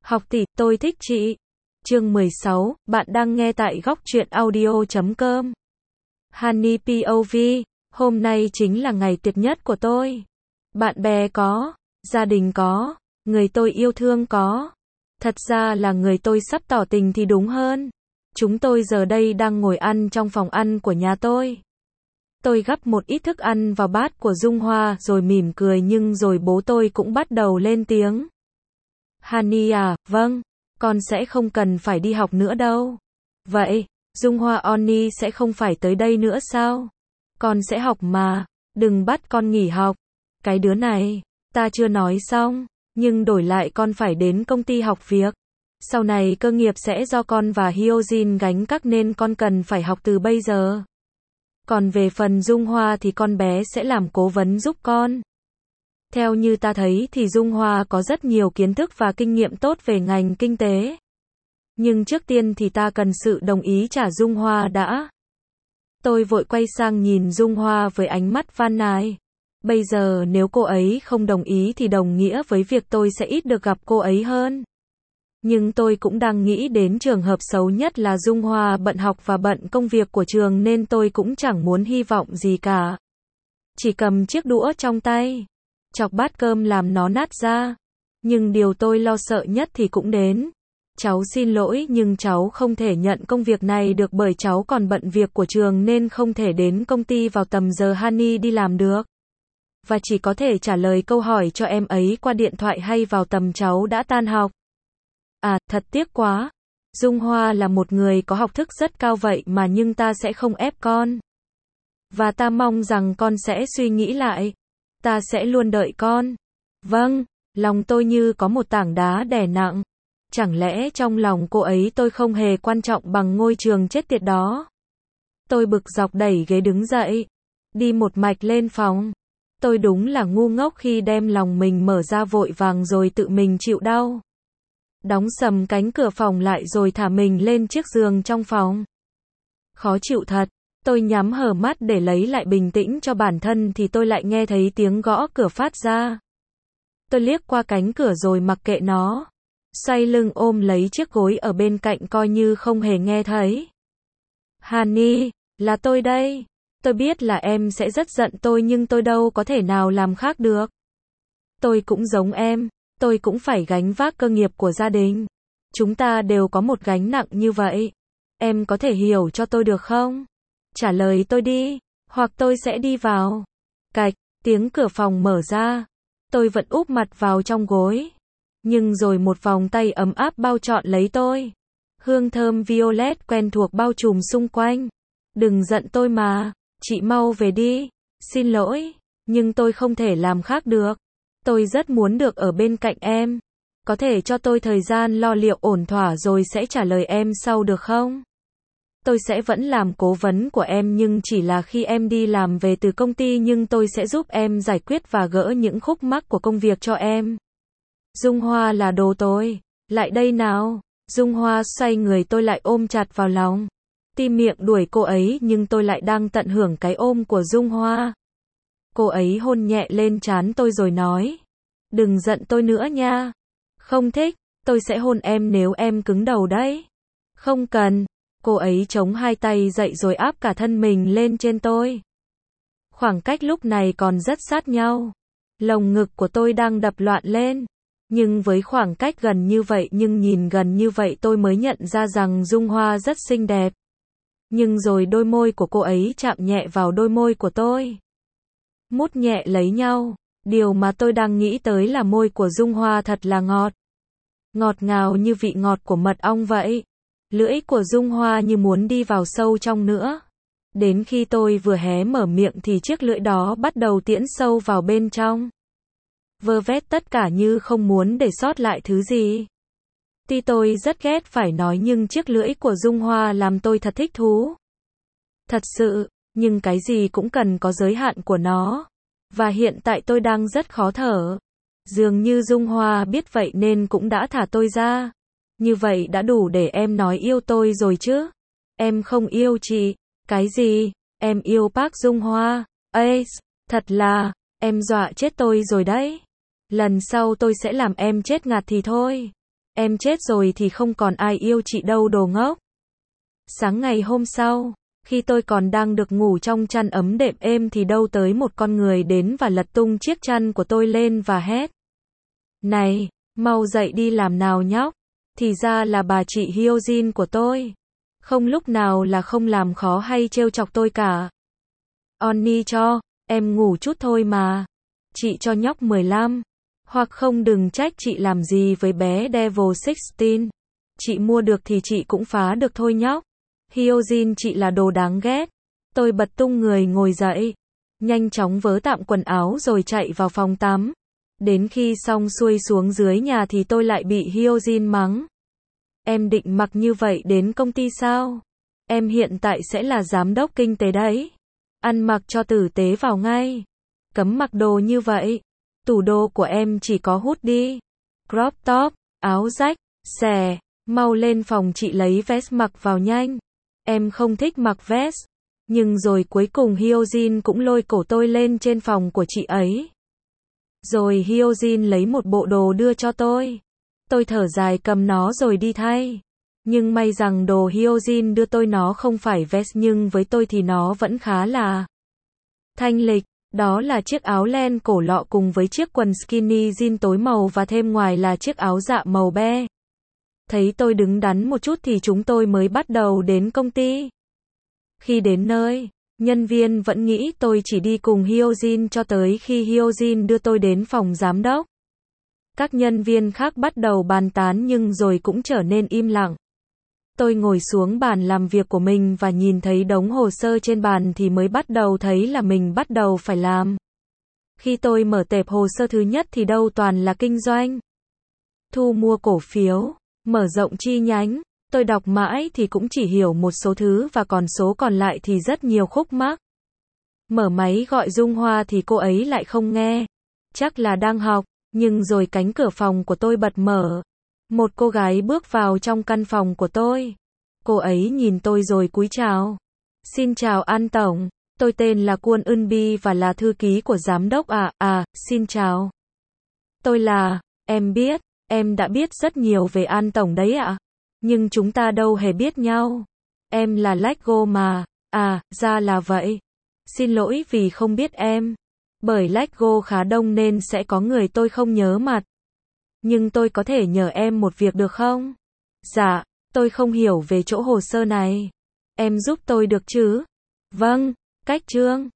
Học tỷ, tôi thích chị. Chương 16, bạn đang nghe tại góc truyện audio.com. Honey POV, hôm nay chính là ngày tuyệt nhất của tôi. Bạn bè có, gia đình có, người tôi yêu thương có. Thật ra là người tôi sắp tỏ tình thì đúng hơn. Chúng tôi giờ đây đang ngồi ăn trong phòng ăn của nhà tôi. Tôi gắp một ít thức ăn vào bát của Dung Hoa rồi mỉm cười nhưng rồi bố tôi cũng bắt đầu lên tiếng. Honey à, vâng, con sẽ không cần phải đi học nữa đâu. Vậy, Dung Hoa Oni sẽ không phải tới đây nữa sao? Con sẽ học mà, đừng bắt con nghỉ học. Cái đứa này, ta chưa nói xong, nhưng đổi lại con phải đến công ty học việc. Sau này cơ nghiệp sẽ do con và Hyojin gánh các nên con cần phải học từ bây giờ. Còn về phần Dung Hoa thì con bé sẽ làm cố vấn giúp con. Theo như ta thấy thì Dung Hoa có rất nhiều kiến thức và kinh nghiệm tốt về ngành kinh tế. Nhưng trước tiên thì ta cần sự đồng ý trả Dung Hoa đã. Tôi vội quay sang nhìn Dung Hoa với ánh mắt van nài. Bây giờ nếu cô ấy không đồng ý thì đồng nghĩa với việc tôi sẽ ít được gặp cô ấy hơn. Nhưng tôi cũng đang nghĩ đến trường hợp xấu nhất là Dung Hoa bận học và bận công việc của trường nên tôi cũng chẳng muốn hy vọng gì cả. Chỉ cầm chiếc đũa trong tay, chọc bát cơm làm nó nát ra. Nhưng điều tôi lo sợ nhất thì cũng đến. Cháu xin lỗi nhưng cháu không thể nhận công việc này được bởi cháu còn bận việc của trường nên không thể đến công ty vào tầm giờ Honey đi làm được. Và chỉ có thể trả lời câu hỏi cho em ấy qua điện thoại hay vào tầm cháu đã tan học. À, thật tiếc quá. Dung Hoa là một người có học thức rất cao vậy mà nhưng ta sẽ không ép con. Và ta mong rằng con sẽ suy nghĩ lại. Ta sẽ luôn đợi con. Vâng, lòng tôi như có một tảng đá đè nặng. Chẳng lẽ trong lòng cô ấy tôi không hề quan trọng bằng ngôi trường chết tiệt đó. Tôi bực dọc đẩy ghế đứng dậy. Đi một mạch lên phòng. Tôi đúng là ngu ngốc khi đem lòng mình mở ra vội vàng rồi tự mình chịu đau. Đóng sầm cánh cửa phòng lại rồi thả mình lên chiếc giường trong phòng. Khó chịu thật. Tôi nhắm hờ mắt để lấy lại bình tĩnh cho bản thân thì tôi lại nghe thấy tiếng gõ cửa phát ra. Tôi liếc qua cánh cửa rồi mặc kệ nó. Xoay lưng ôm lấy chiếc gối ở bên cạnh coi như không hề nghe thấy. Honey, là tôi đây. Tôi biết là em sẽ rất giận tôi nhưng tôi đâu có thể nào làm khác được. Tôi cũng giống em, tôi cũng phải gánh vác cơ nghiệp của gia đình. Chúng ta đều có một gánh nặng như vậy. Em có thể hiểu cho tôi được không? Trả lời tôi đi, hoặc tôi sẽ đi vào. Cạch, tiếng cửa phòng mở ra. Tôi vẫn úp mặt vào trong gối. Nhưng rồi một vòng tay ấm áp bao trọn lấy tôi. Hương thơm violet quen thuộc bao trùm xung quanh. Đừng giận tôi mà, chị mau về đi. Xin lỗi, nhưng tôi không thể làm khác được. Tôi rất muốn được ở bên cạnh em. Có thể cho tôi thời gian lo liệu ổn thỏa rồi sẽ trả lời em sau được không? Tôi sẽ vẫn làm cố vấn của em nhưng chỉ là khi em đi làm về từ công ty nhưng tôi sẽ giúp em giải quyết và gỡ những khúc mắc của công việc cho em. Dung Hoa là đồ tôi. Lại đây nào. Dung Hoa xoay người tôi lại ôm chặt vào lòng. Tim miệng đuổi cô ấy nhưng tôi lại đang tận hưởng cái ôm của Dung Hoa. Cô ấy hôn nhẹ lên trán tôi rồi nói. Đừng giận tôi nữa nha. Không thích, tôi sẽ hôn em nếu em cứng đầu đấy. Không cần. Cô ấy chống hai tay dậy rồi áp cả thân mình lên trên tôi. Khoảng cách lúc này còn rất sát nhau. Lồng ngực của tôi đang đập loạn lên. Nhưng với khoảng cách gần như vậy nhưng nhìn gần như vậy tôi mới nhận ra rằng Dung Hoa rất xinh đẹp. Nhưng rồi đôi môi của cô ấy chạm nhẹ vào đôi môi của tôi. Mút nhẹ lấy nhau. Điều mà tôi đang nghĩ tới là môi của Dung Hoa thật là ngọt. Ngọt ngào như vị ngọt của mật ong vậy. Lưỡi của Dung Hoa như muốn đi vào sâu trong nữa. Đến khi tôi vừa hé mở miệng thì chiếc lưỡi đó bắt đầu tiễn sâu vào bên trong. Vơ vét tất cả như không muốn để sót lại thứ gì. Tuy tôi rất ghét phải nói nhưng chiếc lưỡi của Dung Hoa làm tôi thật thích thú. Thật sự, nhưng cái gì cũng cần có giới hạn của nó. Và hiện tại tôi đang rất khó thở. Dường như Dung Hoa biết vậy nên cũng đã thả tôi ra. Như vậy đã đủ để em nói yêu tôi rồi chứ. Em không yêu chị. Cái gì? Em yêu Park Dung Hoa. Ê, thật là, em dọa chết tôi rồi đấy. Lần sau tôi sẽ làm em chết ngạt thì thôi. Em chết rồi thì không còn ai yêu chị đâu đồ ngốc. Sáng ngày hôm sau, khi tôi còn đang được ngủ trong chăn ấm đệm êm thì đâu tới một con người đến và lật tung chiếc chăn của tôi lên và hét. Này, mau dậy đi làm nào nhóc. Thì ra là bà chị Hyojin của tôi. Không lúc nào là không làm khó hay trêu chọc tôi cả. Onni cho, em ngủ chút thôi mà. Chị cho nhóc 15. Hoặc không đừng trách chị làm gì với bé Devil 16. Chị mua được thì chị cũng phá được thôi nhóc. Hyojin chị là đồ đáng ghét. Tôi bật tung người ngồi dậy. Nhanh chóng vớ tạm quần áo rồi chạy vào phòng tắm. Đến khi xong xuôi xuống dưới nhà thì tôi lại bị Hyojin mắng. Em định mặc như vậy đến công ty sao? Em hiện tại sẽ là giám đốc kinh tế đấy. Ăn mặc cho tử tế vào ngay. Cấm mặc đồ như vậy. Tủ đồ của em chỉ có hoodie, crop top, áo rách, xè. Mau lên phòng chị lấy vest mặc vào nhanh. Em không thích mặc vest. Nhưng rồi cuối cùng Hyojin cũng lôi cổ tôi lên trên phòng của chị ấy. Rồi Hyojin lấy một bộ đồ đưa cho tôi. Tôi thở dài cầm nó rồi đi thay. Nhưng may rằng đồ Hyojin đưa tôi nó không phải vest nhưng với tôi thì nó vẫn khá là thanh lịch. Đó là chiếc áo len cổ lọ cùng với chiếc quần skinny jean tối màu và thêm ngoài là chiếc áo dạ màu be. Thấy tôi đứng đắn một chút thì chúng tôi mới bắt đầu đến công ty. Khi đến nơi, nhân viên vẫn nghĩ tôi chỉ đi cùng Hyojin cho tới khi Hyojin đưa tôi đến phòng giám đốc. Các nhân viên khác bắt đầu bàn tán nhưng rồi cũng trở nên im lặng. Tôi ngồi xuống bàn làm việc của mình và nhìn thấy đống hồ sơ trên bàn thì mới bắt đầu thấy là mình bắt đầu phải làm. Khi tôi mở tệp hồ sơ thứ nhất thì đâu toàn là kinh doanh, thu mua cổ phiếu, mở rộng chi nhánh. Tôi đọc mãi thì cũng chỉ hiểu một số thứ và còn số còn lại thì rất nhiều khúc mắc. Mở máy gọi Dung Hoa thì cô ấy lại không nghe. Chắc là đang học, nhưng rồi cánh cửa phòng của tôi bật mở. Một cô gái bước vào trong căn phòng của tôi. Cô ấy nhìn tôi rồi cúi chào. Xin chào An Tổng, tôi tên là Kwon Eun Bi và là thư ký của giám đốc xin chào. Tôi là, em biết, em đã biết rất nhiều về An Tổng đấy ạ. Nhưng chúng ta đâu hề biết nhau. Em là Lego mà, ra là vậy. Xin lỗi vì không biết em. Bởi Lego khá đông nên sẽ có người tôi không nhớ mặt. Nhưng tôi có thể nhờ em một việc được không? Dạ, tôi không hiểu về chỗ hồ sơ này. Em giúp tôi được chứ? Vâng, cách chương.